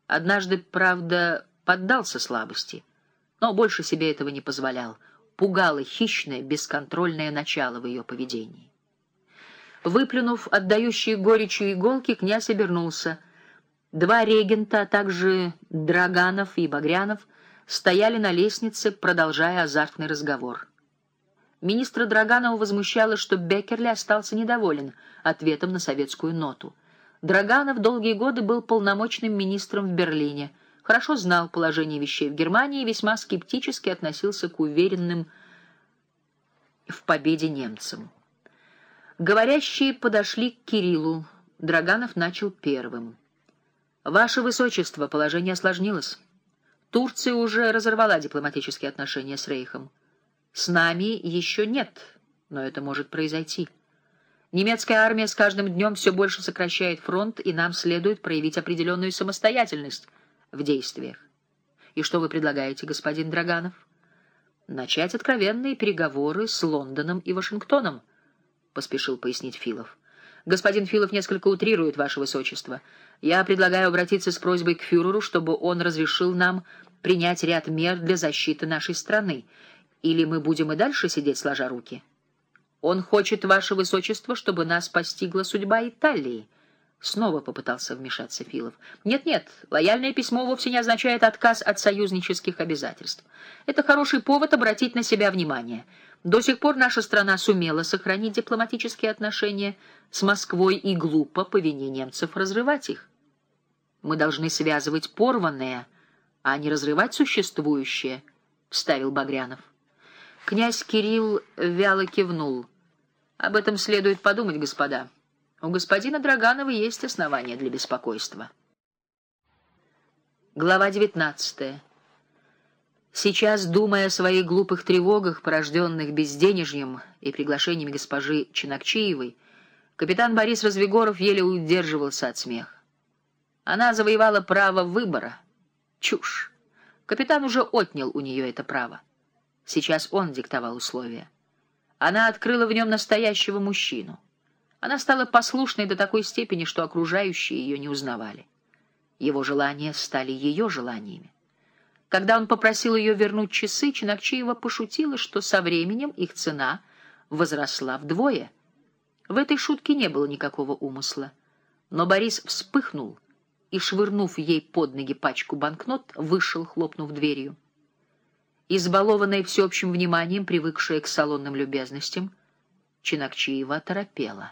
Однажды, правда, поддался слабости, но больше себе этого не позволял. Пугало хищное, бесконтрольное начало в ее поведении. Выплюнув отдающие горечью иголки, князь обернулся. Два регента, а также Драганов и Багрянов, стояли на лестнице, продолжая азартный разговор. Министра Драганова возмущало, что Беккерли остался недоволен ответом на советскую ноту. Драганов долгие годы был полномочным министром в Берлине, хорошо знал положение вещей в Германии и весьма скептически относился к уверенным в победе немцам. Говорящие подошли к Кириллу. Драганов начал первым. «Ваше Высочество, положение осложнилось. Турция уже разорвала дипломатические отношения с Рейхом. С нами еще нет, но это может произойти. Немецкая армия с каждым днем все больше сокращает фронт, и нам следует проявить определенную самостоятельность в действиях. И что вы предлагаете, господин Драганов? Начать откровенные переговоры с Лондоном и Вашингтоном», — поспешил пояснить Филов. «Господин Филов несколько утрирует, Ваше Высочество. Я предлагаю обратиться с просьбой к фюреру, чтобы он разрешил нам принять ряд мер для защиты нашей страны. Или мы будем и дальше сидеть сложа руки? Он хочет, Ваше Высочество, чтобы нас постигла судьба Италии». Снова попытался вмешаться Филов. «Нет-нет, лояльное письмо вовсе не означает отказ от союзнических обязательств. Это хороший повод обратить на себя внимание. До сих пор наша страна сумела сохранить дипломатические отношения с Москвой, и глупо по вине немцев разрывать их. Мы должны связывать порванное, а не разрывать существующее», — вставил Багрянов. Князь Кирилл вяло кивнул. «Об этом следует подумать, господа. У господина Драганова есть основания для беспокойства». Глава 19. Сейчас, думая о своих глупых тревогах, порожденных безденежьем и приглашениями госпожи Ченакчиевой, капитан Борис Развигоров еле удерживался от смеха. Она завоевала право выбора. Чушь. Капитан уже отнял у нее это право. Сейчас он диктовал условия. Она открыла в нем настоящего мужчину. Она стала послушной до такой степени, что окружающие ее не узнавали. Его желания стали ее желаниями. Когда он попросил ее вернуть часы, Ченакчиева пошутила, что со временем их цена возросла вдвое. В этой шутке не было никакого умысла. Но Борис вспыхнул и, швырнув ей под ноги пачку банкнот, вышел, хлопнув дверью. Избалованная всеобщим вниманием, привыкшая к салонным любезностям, Ченакчиева оторопела.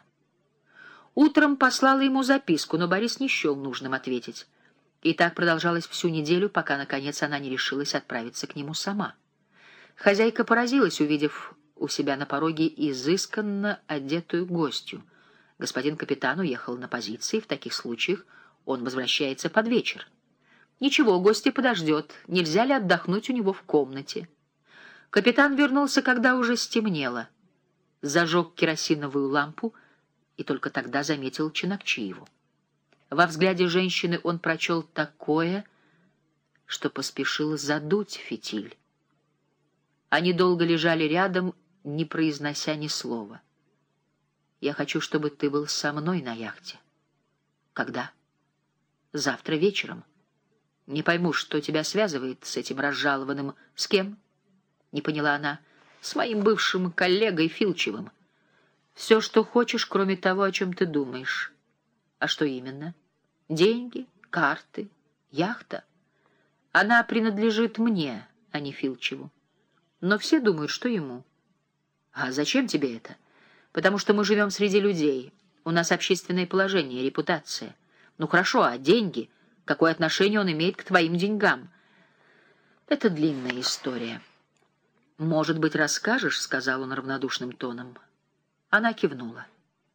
Утром послала ему записку, но Борис не счел нужным ответить. И так продолжалось всю неделю, пока, наконец, она не решилась отправиться к нему сама. Хозяйка поразилась, увидев у себя на пороге изысканно одетую гостью. Господин капитан уехал на позиции, в таких случаях он возвращается под вечер. Ничего, гостья подождет, нельзя ли отдохнуть у него в комнате? Капитан вернулся, когда уже стемнело. Зажег керосиновую лампу и только тогда заметил Ченакчиеву. Во взгляде женщины он прочел такое, что поспешил задуть фитиль. Они долго лежали рядом, не произнося ни слова. «Я хочу, чтобы ты был со мной на яхте». «Когда?» «Завтра вечером». «Не пойму, что тебя связывает с этим разжалованным...» «С кем?» — не поняла она. «С моим бывшим коллегой Филчевым. Все, что хочешь, кроме того, о чем ты думаешь». «А что именно?» «Деньги, карты, яхта. Она принадлежит мне, а не Филчеву. Но все думают, что ему». «А зачем тебе это?» «Потому что мы живем среди людей. У нас общественное положение, репутация». «Ну хорошо, а деньги? Какое отношение он имеет к твоим деньгам?» «Это длинная история». «Может быть, расскажешь?» — сказал он равнодушным тоном. Она кивнула.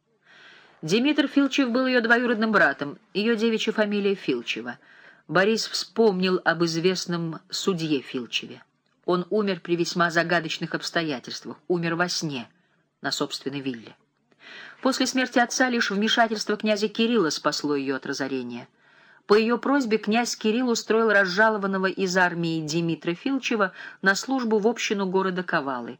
Димитр Филчев был ее двоюродным братом, ее девичья фамилия Филчева. Борис вспомнил об известном судье Филчеве. Он умер при весьма загадочных обстоятельствах, умер во сне на собственной вилле. После смерти отца лишь вмешательство князя Кирилла спасло ее от разорения. По ее просьбе князь Кирилл устроил разжалованного из армии Димитра Филчева на службу в общину города Кавалы.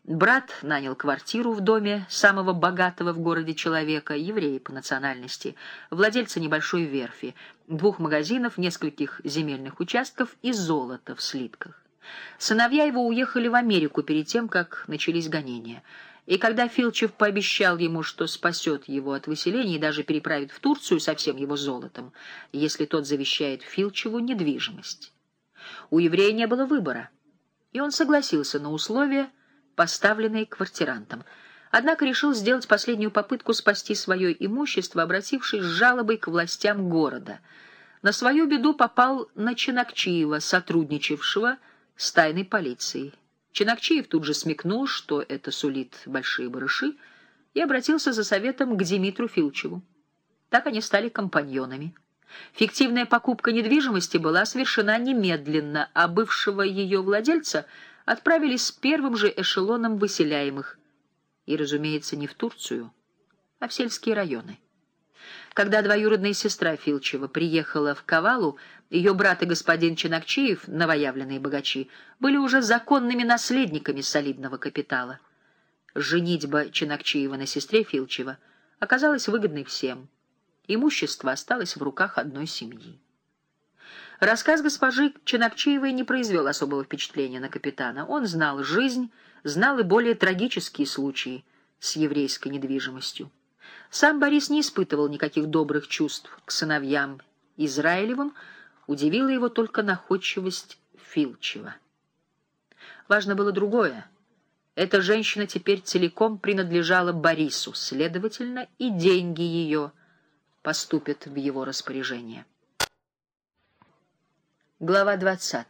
Брат нанял квартиру в доме самого богатого в городе человека, еврея по национальности, владельца небольшой верфи, 2 магазинов, нескольких земельных участков и золота в слитках. Сыновья его уехали в Америку перед тем, как начались гонения. И когда Филчев пообещал ему, что спасет его от выселения и даже переправит в Турцию со всем его золотом, если тот завещает Филчеву недвижимость. У еврея не было выбора, и он согласился на условия, поставленные квартирантом. Однако решил сделать последнюю попытку спасти свое имущество, обратившись с жалобой к властям города. На свою беду попал на Ченакчиева, сотрудничавшего с тайной полицией. Ченакчиев тут же смекнул, что это сулит большие барыши, и обратился за советом к Димитру Филчеву. Так они стали компаньонами. Фиктивная покупка недвижимости была совершена немедленно, а бывшего ее владельца отправили с первым же эшелоном выселяемых. И, разумеется, не в Турцию, а в сельские районы. Когда двоюродная сестра Филчева приехала в Кавалу, ее брат и господин Ченакчиев, новоявленные богачи, были уже законными наследниками солидного капитала. Женитьба Ченакчиева на сестре Филчева оказалась выгодной всем. Имущество осталось в руках одной семьи. Рассказ госпожи Ченакчиевой не произвел особого впечатления на капитана. Он знал жизнь, знал и более трагические случаи с еврейской недвижимостью. Сам Борис не испытывал никаких добрых чувств к сыновьям Израилевым, удивила его только находчивость Филчева. Важно было другое. Эта женщина теперь целиком принадлежала Борису, следовательно, и деньги ее поступят в его распоряжение. Глава 20.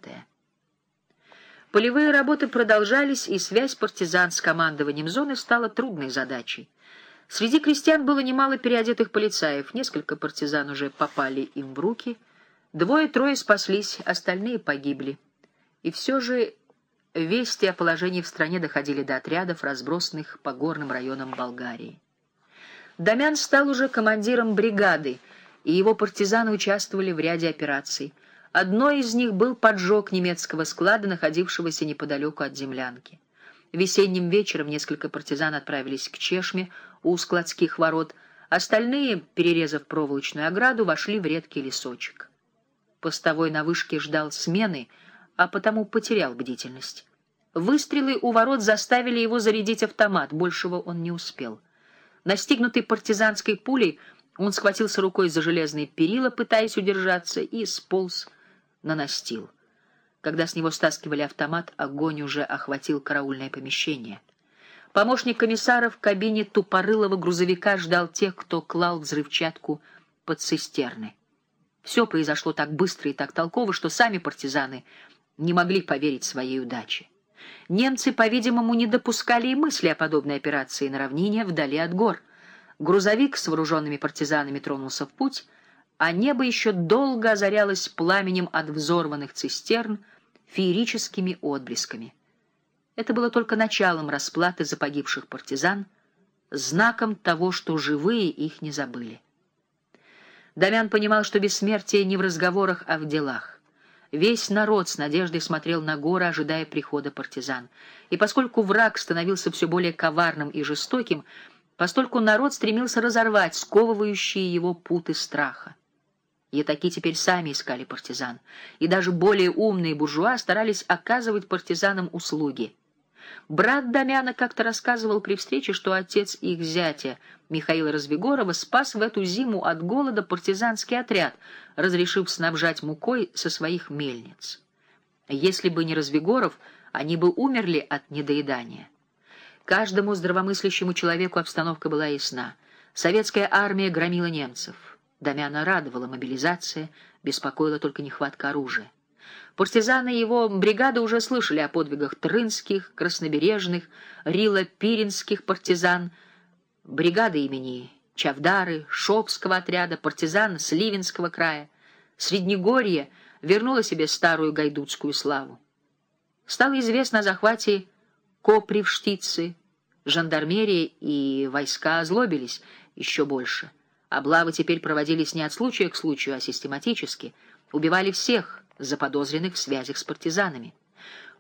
Полевые работы продолжались, и связь партизан с командованием зоны стала трудной задачей. Среди крестьян было немало переодетых полицаев, несколько партизан уже попали им в руки, 2-3 спаслись, остальные погибли. И все же вести о положении в стране доходили до отрядов, разбросанных по горным районам Болгарии. Дамян стал уже командиром бригады, и его партизаны участвовали в ряде операций. Одной из них был поджог немецкого склада, находившегося неподалеку от землянки. Весенним вечером несколько партизан отправились к Чешме у складских ворот, остальные, перерезав проволочную ограду, вошли в редкий лесочек. Постовой на вышке ждал смены, а потому потерял бдительность. Выстрелы у ворот заставили его зарядить автомат, большего он не успел. Настигнутый партизанской пулей, он схватился рукой за железные перила, пытаясь удержаться, и сполз на настил. Когда с него стаскивали автомат, огонь уже охватил караульное помещение. Помощник комиссара в кабине тупорылого грузовика ждал тех, кто клал взрывчатку под цистерны. Все произошло так быстро и так толково, что сами партизаны не могли поверить своей удаче. Немцы, по-видимому, не допускали и мысли о подобной операции на равнине вдали от гор. Грузовик с вооруженными партизанами тронулся в путь, а небо еще долго озарялось пламенем от взорванных цистерн, феерическими отблесками. Это было только началом расплаты за погибших партизан, знаком того, что живые их не забыли. Дамян понимал, что бессмертие не в разговорах, а в делах. Весь народ с надеждой смотрел на горы, ожидая прихода партизан. И поскольку враг становился все более коварным и жестоким, постольку народ стремился разорвать сковывающие его путы страха. Ятаки теперь сами искали партизан, и даже более умные буржуа старались оказывать партизанам услуги. Брат Дамяна как-то рассказывал при встрече, что отец их зятя, Михаила Развигорова, спас в эту зиму от голода партизанский отряд, разрешив снабжать мукой со своих мельниц. Если бы не Развигоров, они бы умерли от недоедания. Каждому здравомыслящему человеку обстановка была ясна. Советская армия громила немцев. Дамяна радовала мобилизация, беспокоила только нехватка оружия. Партизаны его бригады уже слышали о подвигах трынских, краснобережных, рило-пиринских партизан, бригады имени Чавдары, Шопского отряда, партизан Сливинского края. Среднегорье вернуло себе старую гайдутскую славу. Стало известно о захвате Копривштицы, жандармерия и войска озлобились еще больше. Облавы теперь проводились не от случая к случаю, а систематически. Убивали всех заподозренных в связях с партизанами.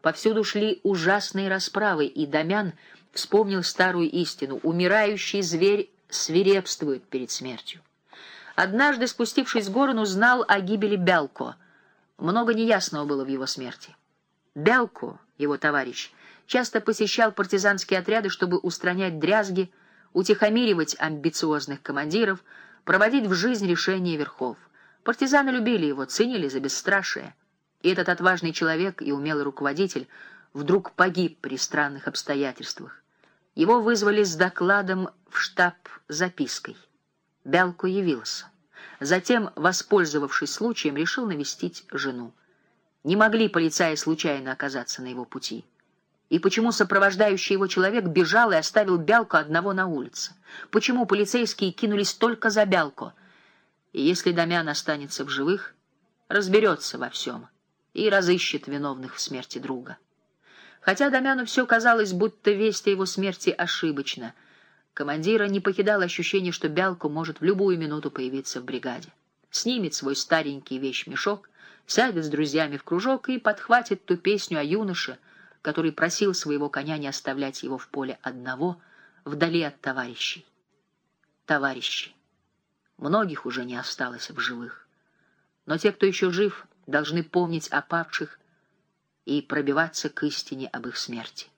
Повсюду шли ужасные расправы, и Дамян вспомнил старую истину: умирающий зверь свирепствует перед смертью. Однажды, спустившись с гор, он узнал о гибели Бялко. Много неясного было в его смерти. Бялко, его товарищ, часто посещал партизанские отряды, чтобы устранять дрязги, утихомиривать амбициозных командиров, проводить в жизнь решения верхов. Партизаны любили его, ценили за бесстрашие. И этот отважный человек и умелый руководитель вдруг погиб при странных обстоятельствах. Его вызвали с докладом в штаб запиской. Бялко явился. Затем, воспользовавшись случаем, решил навестить жену. Не могли полицаи случайно оказаться на его пути. И почему сопровождающий его человек бежал и оставил Бялко одного на улице? Почему полицейские кинулись только за Бялко? И если Дамян останется в живых, разберется во всем и разыщет виновных в смерти друга. Хотя Дамяну все казалось, будто весть о его смерти ошибочна, командира не покидало ощущение, что Бялко может в любую минуту появиться в бригаде. Снимет свой старенький вещмешок, сядет с друзьями в кружок и подхватит ту песню о юноше, который просил своего коня не оставлять его в поле одного, вдали от товарищей. Товарищи. Многих уже не осталось в живых. Но те, кто еще жив, должны помнить о павших и пробиваться к истине об их смерти.